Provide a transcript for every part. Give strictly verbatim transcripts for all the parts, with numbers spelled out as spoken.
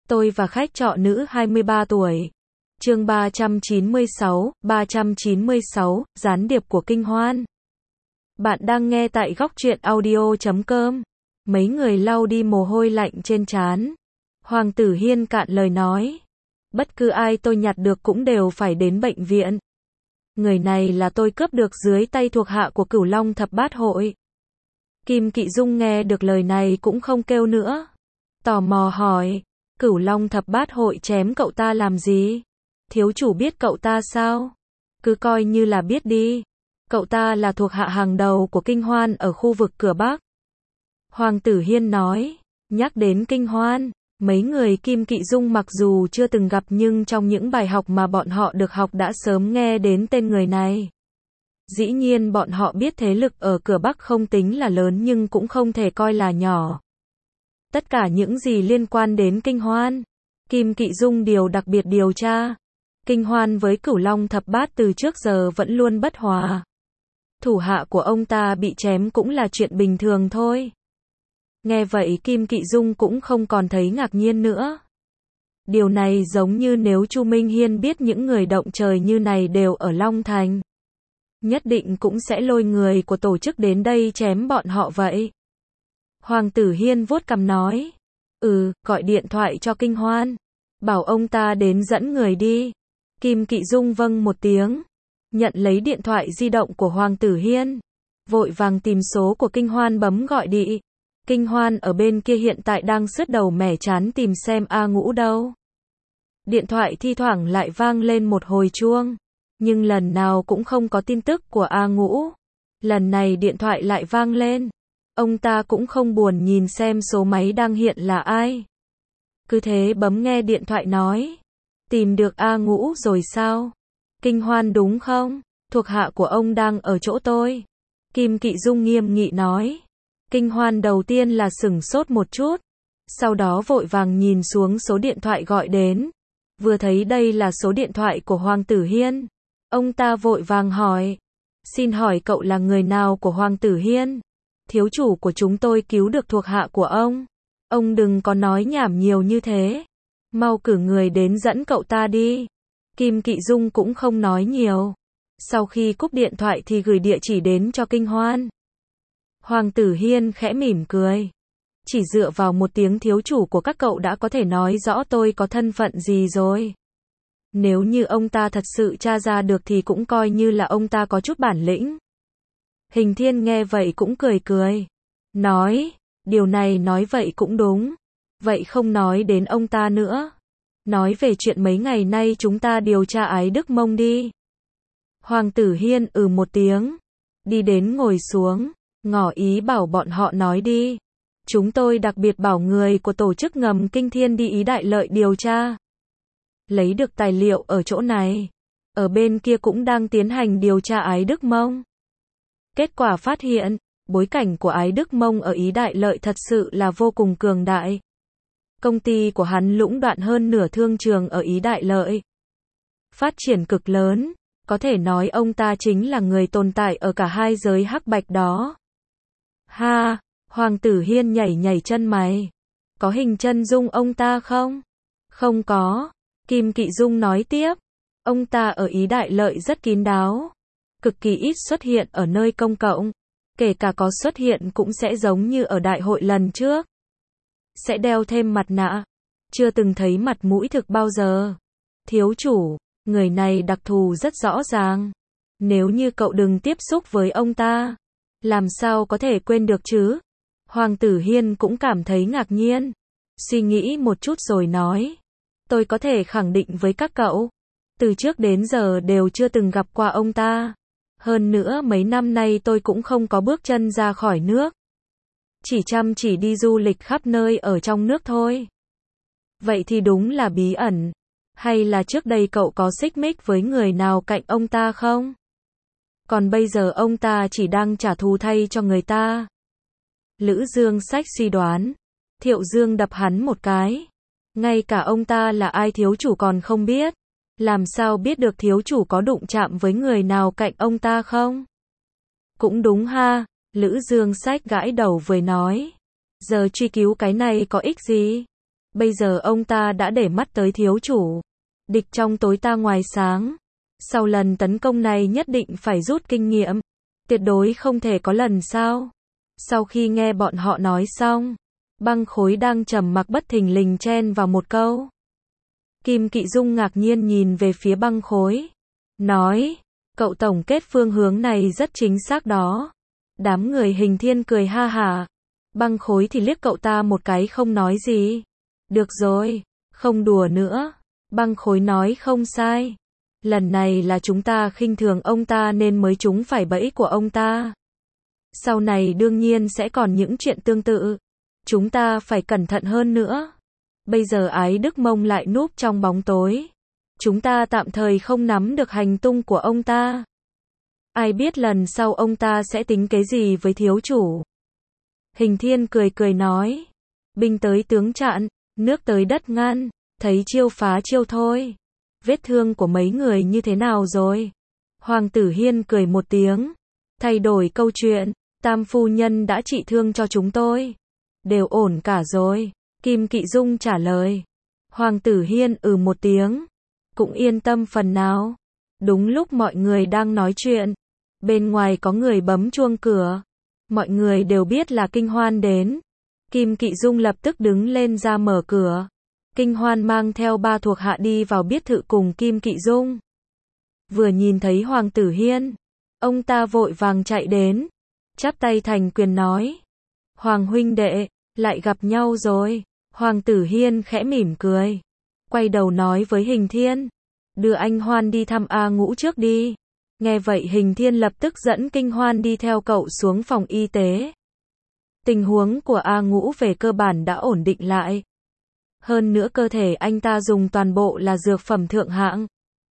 Tôi và khách trọ nữ hai mươi ba tuổi. Chương ba trăm chín mươi sáu, ba trăm chín mươi sáu, gián điệp của Kinh Hoan. Bạn đang nghe tại góc truyện audio chấm com. Mấy người lau đi mồ hôi lạnh trên trán. Hoàng Tử Hiên cạn lời nói. Bất cứ ai tôi nhặt được cũng đều phải đến bệnh viện. Người này là tôi cướp được dưới tay thuộc hạ của Cửu Long Thập Bát Hội. Kim Kỵ Dung nghe được lời này cũng không kêu nữa. Tò mò hỏi, Cửu Long Thập Bát Hội chém cậu ta làm gì? Thiếu chủ biết cậu ta sao? Cứ coi như là biết đi. Cậu ta là thuộc hạ hàng đầu của Kinh Hoan ở khu vực cửa Bắc. Hoàng Tử Hiên nói, nhắc đến Kinh Hoan, mấy người Kim Kỵ Dung mặc dù chưa từng gặp nhưng trong những bài học mà bọn họ được học đã sớm nghe đến tên người này. Dĩ nhiên bọn họ biết thế lực ở cửa Bắc không tính là lớn nhưng cũng không thể coi là nhỏ. Tất cả những gì liên quan đến Kinh Hoan, Kim Kỵ Dung đều đặc biệt điều tra. Kinh Hoan với Cửu Long Thập Bát từ trước giờ vẫn luôn bất hòa. Thủ hạ của ông ta bị chém cũng là chuyện bình thường thôi. Nghe vậy Kim Kỵ Dung cũng không còn thấy ngạc nhiên nữa. Điều này giống như nếu Chu Minh Hiên biết những người động trời như này đều ở Long Thành. Nhất định cũng sẽ lôi người của tổ chức đến đây chém bọn họ vậy. Hoàng Tử Hiên vuốt cằm nói. Ừ, gọi điện thoại cho Kinh Hoan. Bảo ông ta đến dẫn người đi. Kim Kỵ Dung vâng một tiếng. Nhận lấy điện thoại di động của Hoàng Tử Hiên. Vội vàng tìm số của Kinh Hoan bấm gọi đi. Kinh Hoan ở bên kia hiện tại đang sứt đầu mẻ chán tìm xem A Ngũ đâu. Điện thoại thi thoảng lại vang lên một hồi chuông. Nhưng lần nào cũng không có tin tức của A Ngũ. Lần này điện thoại lại vang lên. Ông ta cũng không buồn nhìn xem số máy đang hiện là ai. Cứ thế bấm nghe điện thoại nói. Tìm được A Ngũ rồi sao? Kinh Hoan đúng không? Thuộc hạ của ông đang ở chỗ tôi. Kim Kỵ Dung nghiêm nghị nói. Kinh Hoan đầu tiên là sửng sốt một chút. Sau đó vội vàng nhìn xuống số điện thoại gọi đến. Vừa thấy đây là số điện thoại của Hoàng Tử Hiên. Ông ta vội vàng hỏi. Xin hỏi cậu là người nào của Hoàng Tử Hiên? Thiếu chủ của chúng tôi cứu được thuộc hạ của ông. Ông đừng có nói nhảm nhiều như thế. Mau cử người đến dẫn cậu ta đi. Kim Kỵ Dung cũng không nói nhiều. Sau khi cúp điện thoại thì gửi địa chỉ đến cho Kinh Hoan. Hoàng Tử Hiên khẽ mỉm cười. Chỉ dựa vào một tiếng thiếu chủ của các cậu đã có thể nói rõ tôi có thân phận gì rồi. Nếu như ông ta thật sự tra ra được thì cũng coi như là ông ta có chút bản lĩnh. Hình Thiên nghe vậy cũng cười cười. Nói, điều này nói vậy cũng đúng. Vậy không nói đến ông ta nữa. Nói về chuyện mấy ngày nay chúng ta điều tra Ái Đức Mông đi. Hoàng Tử Hiên ừ một tiếng. Đi đến ngồi xuống. Ngỏ ý bảo bọn họ nói đi. Chúng tôi đặc biệt bảo người của tổ chức ngầm Kinh Thiên đi Ý Đại Lợi điều tra. Lấy được tài liệu ở chỗ này. Ở bên kia cũng đang tiến hành điều tra Ái Đức Mông. Kết quả phát hiện, bối cảnh của Ái Đức Mông ở Ý Đại Lợi thật sự là vô cùng cường đại. Công ty của hắn lũng đoạn hơn nửa thương trường ở Ý Đại Lợi. Phát triển cực lớn, có thể nói ông ta chính là người tồn tại ở cả hai giới hắc bạch đó. Ha, Hoàng Tử Hiên nhảy nhảy chân mày. Có hình chân dung ông ta không? Không có. Kim Kỵ Dung nói tiếp. Ông ta ở Ý Đại Lợi rất kín đáo. Cực kỳ ít xuất hiện ở nơi công cộng. Kể cả có xuất hiện cũng sẽ giống như ở đại hội lần trước. Sẽ đeo thêm mặt nạ. Chưa từng thấy mặt mũi thực bao giờ. Thiếu chủ, người này đặc thù rất rõ ràng. Nếu như cậu đừng tiếp xúc với ông ta, làm sao có thể quên được chứ? Hoàng Tử Hiên cũng cảm thấy ngạc nhiên. Suy nghĩ một chút rồi nói. Tôi có thể khẳng định với các cậu. Từ trước đến giờ đều chưa từng gặp qua ông ta. Hơn nữa mấy năm nay tôi cũng không có bước chân ra khỏi nước. Chỉ chăm chỉ đi du lịch khắp nơi ở trong nước thôi. Vậy thì đúng là bí ẩn. Hay là trước đây cậu có xích mích với người nào cạnh ông ta không? Còn bây giờ ông ta chỉ đang trả thù thay cho người ta. Lữ Dương Sách suy đoán. Thiệu Dương đập hắn một cái. Ngay cả ông ta là ai thiếu chủ còn không biết. Làm sao biết được thiếu chủ có đụng chạm với người nào cạnh ông ta không? Cũng đúng ha, Lữ Dương Sách gãi đầu với nói. Giờ truy cứu cái này có ích gì? Bây giờ ông ta đã để mắt tới thiếu chủ. Địch trong tối ta ngoài sáng. Sau lần tấn công này nhất định phải rút kinh nghiệm. Tuyệt đối không thể có lần sau. Sau khi nghe bọn họ nói xong, Băng Khối đang trầm mặc bất thình lình chen vào một câu. Kim Kỵ Dung ngạc nhiên nhìn về phía Băng Khối. Nói, cậu tổng kết phương hướng này rất chính xác đó. Đám người Hình Thiên cười ha hả. Băng Khối thì liếc cậu ta một cái không nói gì. Được rồi, không đùa nữa. Băng Khối nói không sai. Lần này là chúng ta khinh thường ông ta nên mới trúng phải bẫy của ông ta. Sau này đương nhiên sẽ còn những chuyện tương tự. Chúng ta phải cẩn thận hơn nữa. Bây giờ Ái Đức Mông lại núp trong bóng tối. Chúng ta tạm thời không nắm được hành tung của ông ta. Ai biết lần sau ông ta sẽ tính cái gì với thiếu chủ. Hình Thiên cười cười nói. Binh tới tướng chặn, nước tới đất ngăn, thấy chiêu phá chiêu thôi. Vết thương của mấy người như thế nào rồi? Hoàng tử Hiên cười một tiếng. Thay đổi câu chuyện, Tam phu nhân đã trị thương cho chúng tôi. Đều ổn cả rồi. Kim Kỵ Dung trả lời. Hoàng tử Hiên ừ một tiếng. Cũng yên tâm phần nào. Đúng lúc mọi người đang nói chuyện, bên ngoài có người bấm chuông cửa. Mọi người đều biết là Kinh Hoan đến. Kim Kỵ Dung lập tức đứng lên ra mở cửa. Kinh Hoan mang theo ba thuộc hạ đi vào biệt thự cùng Kim Kỵ Dung. Vừa nhìn thấy Hoàng tử Hiên, ông ta vội vàng chạy đến, chắp tay thành quyền nói. Hoàng huynh đệ, lại gặp nhau rồi. Hoàng tử Hiên khẽ mỉm cười, quay đầu nói với Hình Thiên. Đưa anh Hoan đi thăm A Ngũ trước đi. Nghe vậy Hình Thiên lập tức dẫn Kinh Hoan đi theo cậu xuống phòng y tế. Tình huống của A Ngũ về cơ bản đã ổn định lại. Hơn nữa cơ thể anh ta dùng toàn bộ là dược phẩm thượng hạng.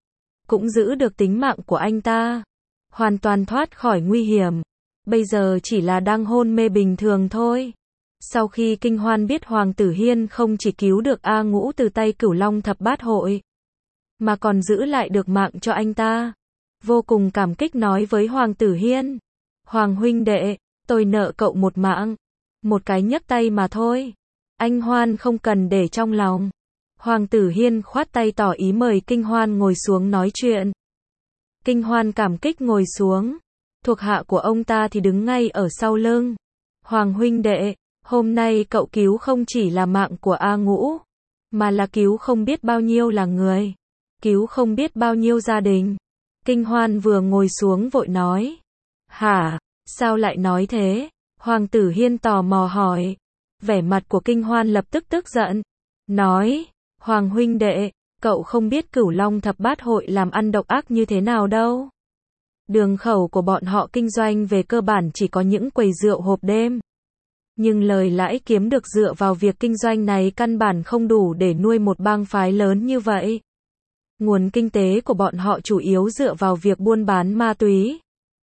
Cũng giữ được tính mạng của anh ta. Hoàn toàn thoát khỏi nguy hiểm. Bây giờ chỉ là đang hôn mê bình thường thôi. Sau khi Kinh Hoan biết Hoàng tử Hiên không chỉ cứu được A Ngũ từ tay Cửu Long Thập Bát Hội, mà còn giữ lại được mạng cho anh ta, vô cùng cảm kích nói với Hoàng tử Hiên. Hoàng huynh đệ, tôi nợ cậu một mạng. Một cái nhấc tay mà thôi. Anh Hoan không cần để trong lòng. Hoàng tử Hiên khoát tay tỏ ý mời Kinh Hoan ngồi xuống nói chuyện. Kinh Hoan cảm kích ngồi xuống. Thuộc hạ của ông ta thì đứng ngay ở sau lưng. Hoàng huynh đệ, hôm nay cậu cứu không chỉ là mạng của A Ngũ, mà là cứu không biết bao nhiêu là người. Cứu không biết bao nhiêu gia đình. Kinh Hoan vừa ngồi xuống vội nói. Hả, sao lại nói thế? Hoàng tử Hiên tò mò hỏi. Vẻ mặt của Kinh Hoan lập tức tức giận. Nói, Hoàng huynh đệ, cậu không biết Cửu Long Thập Bát Hội làm ăn độc ác như thế nào đâu. Đường khẩu của bọn họ kinh doanh về cơ bản chỉ có những quầy rượu hộp đêm. Nhưng lời lãi kiếm được dựa vào việc kinh doanh này căn bản không đủ để nuôi một bang phái lớn như vậy. Nguồn kinh tế của bọn họ chủ yếu dựa vào việc buôn bán ma túy.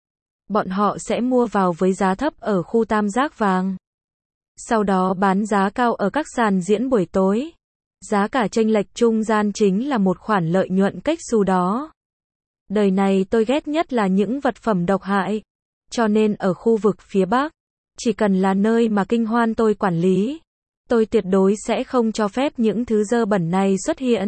Bọn họ sẽ mua vào với giá thấp ở khu tam giác vàng. Sau đó bán giá cao ở các sàn diễn buổi tối. Giá cả chênh lệch trung gian chính là một khoản lợi nhuận cách xù đó. Đời này tôi ghét nhất là những vật phẩm độc hại. Cho nên ở khu vực phía Bắc, chỉ cần là nơi mà Kinh Hoan tôi quản lý, tôi tuyệt đối sẽ không cho phép những thứ dơ bẩn này xuất hiện.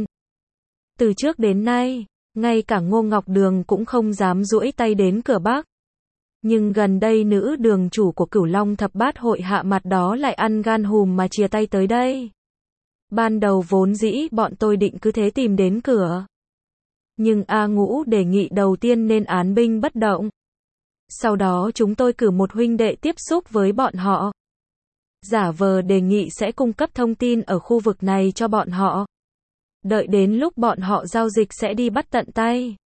Từ trước đến nay, ngay cả Ngô Ngọc Đường cũng không dám duỗi tay đến cửa Bắc. Nhưng gần đây nữ đường chủ của Cửu Long Thập Bát Hội hạ mặt đó lại ăn gan hùm mà chìa tay tới đây. Ban đầu vốn dĩ bọn tôi định cứ thế tìm đến cửa. Nhưng A Ngũ đề nghị đầu tiên nên án binh bất động. Sau đó chúng tôi cử một huynh đệ tiếp xúc với bọn họ. Giả vờ đề nghị sẽ cung cấp thông tin ở khu vực này cho bọn họ. Đợi đến lúc bọn họ giao dịch sẽ đi bắt tận tay.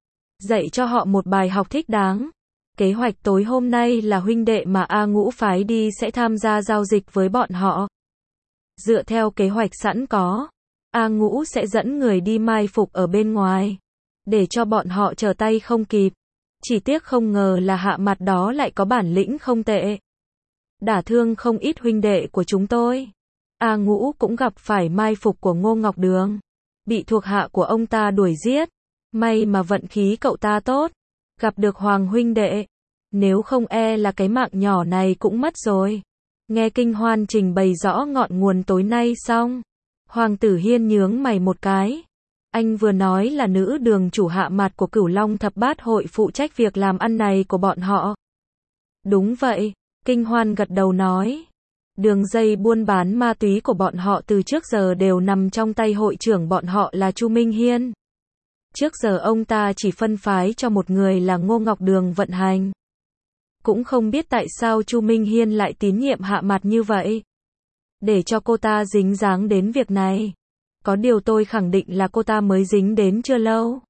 Dạy cho họ một bài học thích đáng. Kế hoạch tối hôm nay là huynh đệ mà A Ngũ phái đi sẽ tham gia giao dịch với bọn họ. Dựa theo kế hoạch sẵn có, A Ngũ sẽ dẫn người đi mai phục ở bên ngoài, để cho bọn họ trở tay không kịp. Chỉ tiếc không ngờ là hạ mặt đó lại có bản lĩnh không tệ. Đả thương không ít huynh đệ của chúng tôi. A Ngũ cũng gặp phải mai phục của Ngô Ngọc Đường. Bị thuộc hạ của ông ta đuổi giết. May mà vận khí cậu ta tốt. Gặp được Hoàng huynh đệ. Nếu không e là cái mạng nhỏ này cũng mất rồi. Nghe Kinh Hoan trình bày rõ ngọn nguồn tối nay xong, Hoàng tử Hiên nhướng mày một cái. Anh vừa nói là nữ đường chủ hạ mặt của Cửu Long Thập Bát hội phụ trách việc làm ăn này của bọn họ. Đúng vậy, Kinh Hoan gật đầu nói. Đường dây buôn bán ma túy của bọn họ từ trước giờ đều nằm trong tay hội trưởng bọn họ là Chu Minh Hiên. Trước giờ ông ta chỉ phân phái cho một người là Ngô Ngọc Đường vận hành. Cũng không biết tại sao Chu Minh Hiên lại tín nhiệm hạ mặt như vậy. Để cho cô ta dính dáng đến việc này. Có điều tôi khẳng định là cô ta mới dính đến chưa lâu.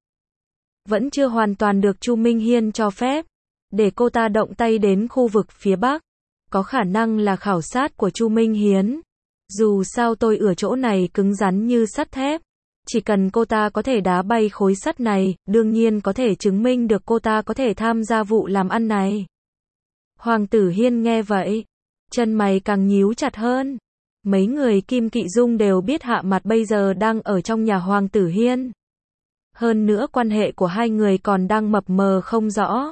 Vẫn chưa hoàn toàn được Chu Minh Hiên cho phép. Để cô ta động tay đến khu vực phía Bắc. Có khả năng là khảo sát của Chu Minh Hiến. Dù sao tôi ở chỗ này cứng rắn như sắt thép. Chỉ cần cô ta có thể đá bay khối sắt này, đương nhiên có thể chứng minh được cô ta có thể tham gia vụ làm ăn này. Hoàng tử Hiên nghe vậy, chân mày càng nhíu chặt hơn. Mấy người Kim Kỵ Dung đều biết hạ mặt bây giờ đang ở trong nhà Hoàng tử Hiên. Hơn nữa quan hệ của hai người còn đang mập mờ không rõ.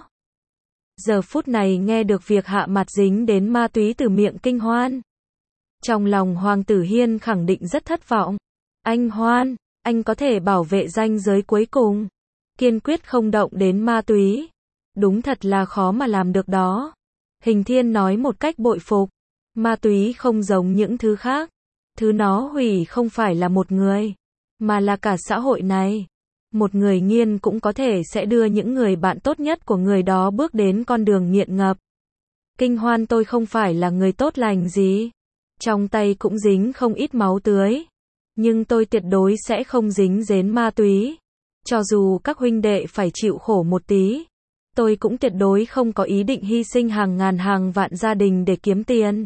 Giờ phút này nghe được việc hạ mặt dính đến ma túy từ miệng Kinh Hoan. Trong lòng Hoàng tử Hiên khẳng định rất thất vọng. Anh Hoan, anh có thể bảo vệ ranh giới cuối cùng. Kiên quyết không động đến ma túy. Đúng thật là khó mà làm được đó. Hình Thiên nói một cách bội phục. Ma túy không giống những thứ khác. Thứ nó hủy không phải là một người, mà là cả xã hội này. Một người nghiện cũng có thể sẽ đưa những người bạn tốt nhất của người đó bước đến con đường nghiện ngập. Kinh Hoan tôi không phải là người tốt lành gì. Trong tay cũng dính không ít máu tưới. Nhưng tôi tuyệt đối sẽ không dính đến ma túy. Cho dù các huynh đệ phải chịu khổ một tí. Tôi cũng tuyệt đối không có ý định hy sinh hàng ngàn hàng vạn gia đình để kiếm tiền.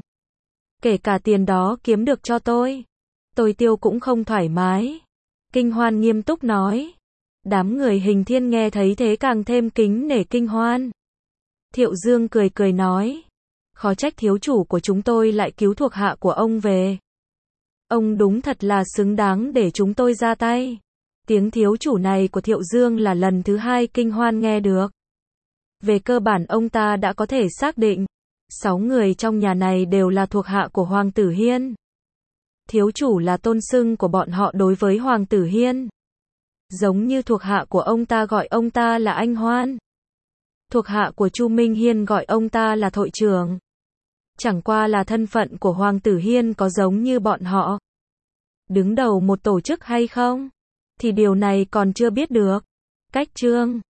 Kể cả tiền đó kiếm được cho tôi. Tôi tiêu cũng không thoải mái. Kinh Hoan nghiêm túc nói. Đám người Hình Thiên nghe thấy thế càng thêm kính nể Kinh Hoan. Thiệu Dương cười cười nói. Khó trách thiếu chủ của chúng tôi lại cứu thuộc hạ của ông về. Ông đúng thật là xứng đáng để chúng tôi ra tay. Tiếng thiếu chủ này của Thiệu Dương là lần thứ hai Kinh Hoan nghe được. Về cơ bản ông ta đã có thể xác định. Sáu người trong nhà này đều là thuộc hạ của Hoàng tử Hiên. Thiếu chủ là tôn xưng của bọn họ đối với Hoàng tử Hiên. Giống như thuộc hạ của ông ta gọi ông ta là anh Hoan. Thuộc hạ của Chu Minh Hiên gọi ông ta là Thội trưởng. Chẳng qua là thân phận của Hoàng tử Hiên có giống như bọn họ. Đứng đầu một tổ chức hay không? Thì điều này còn chưa biết được. Cách chương